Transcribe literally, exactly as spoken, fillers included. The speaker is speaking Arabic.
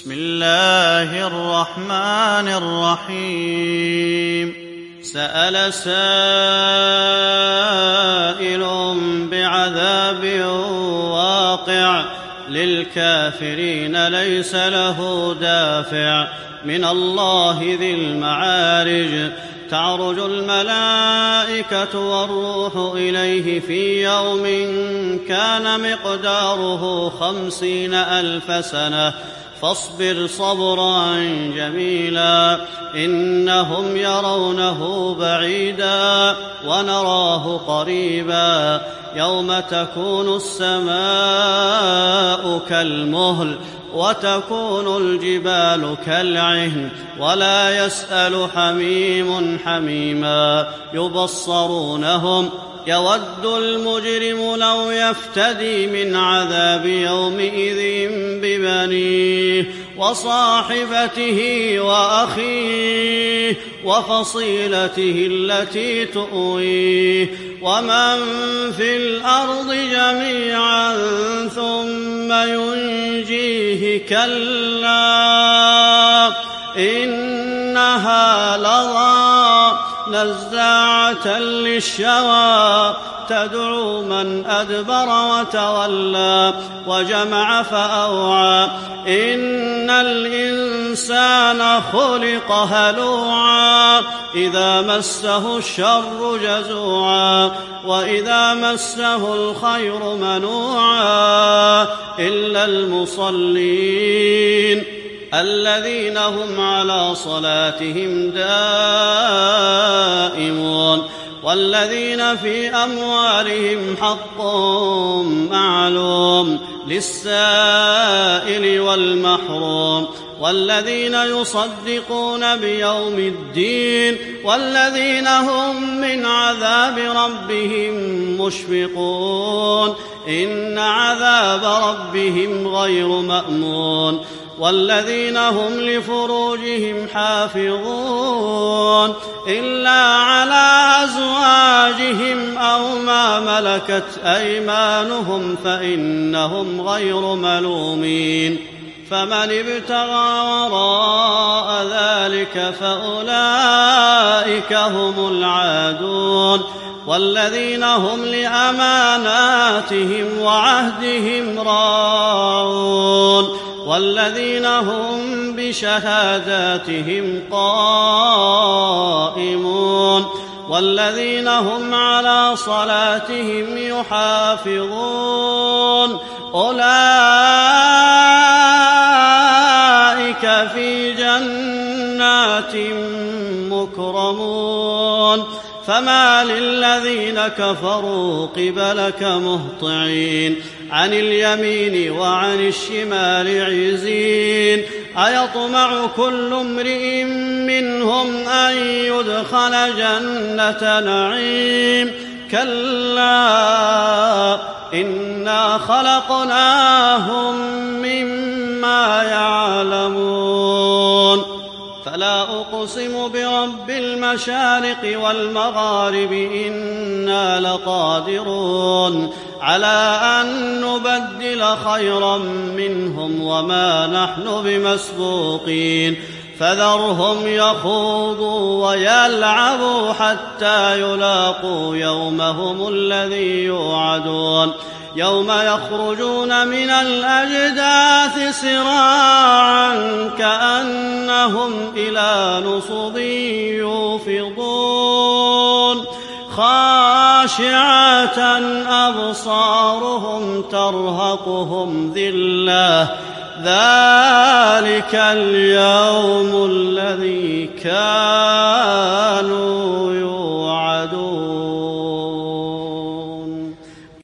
بسم الله الرحمن الرحيم سأل سائل بعذاب واقع للكافرين ليس له دافع من الله ذي المعارج تعرج الملائكة والروح إليه في يوم كان مقداره خمسين ألف سنة فاصبر صبرا جميلا إنهم يرونه بعيدا ونراه قريبا يوم تكون السماء كالمهل وتكون الجبال كالعهن ولا يسأل حميم حميما يبصرونهم يود المجرم لو يفتدي من عذاب يومئذ ببنيه وصاحبته وأخيه وفصيلته التي تؤويه ومن في الأرض جميعا ثم ينجيه كلا إنها لظى نزاعة للشوى تدعو من أدبر وتولى وجمع فأوعى إن الإنسان خلق هلوعا إذا مسه الشر جزوعا وإذا مسه الخير منوعا إلا المصلين الذين هم على صلاتهم دائمون والذين في أموالهم حق معلوم للسائل والمحروم والذين يصدقون بيوم الدين والذين هم من عذاب ربهم مشفقون إن عذاب ربهم غير مأمون والذين هم لفروجهم حافظون إلا على أزواجهم أو ما ملكت أيمانهم فإنهم غير ملومين فمن ابتغى وراء ذلك فأولئك هم العادون والذين هم لأماناتهم وعهدهم راعون والذين هم بشهاداتهم قائمون والذين هم على صلاتهم يحافظون أولئك في جنات مكرمون فما للذين كفروا قبلك مهطعين عن اليمين وعن الشمال عزين أيطمع كل امرئ منهم أن يدخل جنة نعيم كلا إنا خلقناهم مما يعلمون فلا أقسم برب المشارق والمغارب إنا لقادرون على أن نبدل خيرا منهم وما نحن بمسبوقين فذرهم يخوضوا ويلعبوا حتى يلاقوا يومهم الذي يوعدون يوم يخرجون من الأجداث سراعا كأنهم إلى نصب يوفضون خاشعة أبصارهم ترهقهم ذلة ذلك اليوم الذي كانوا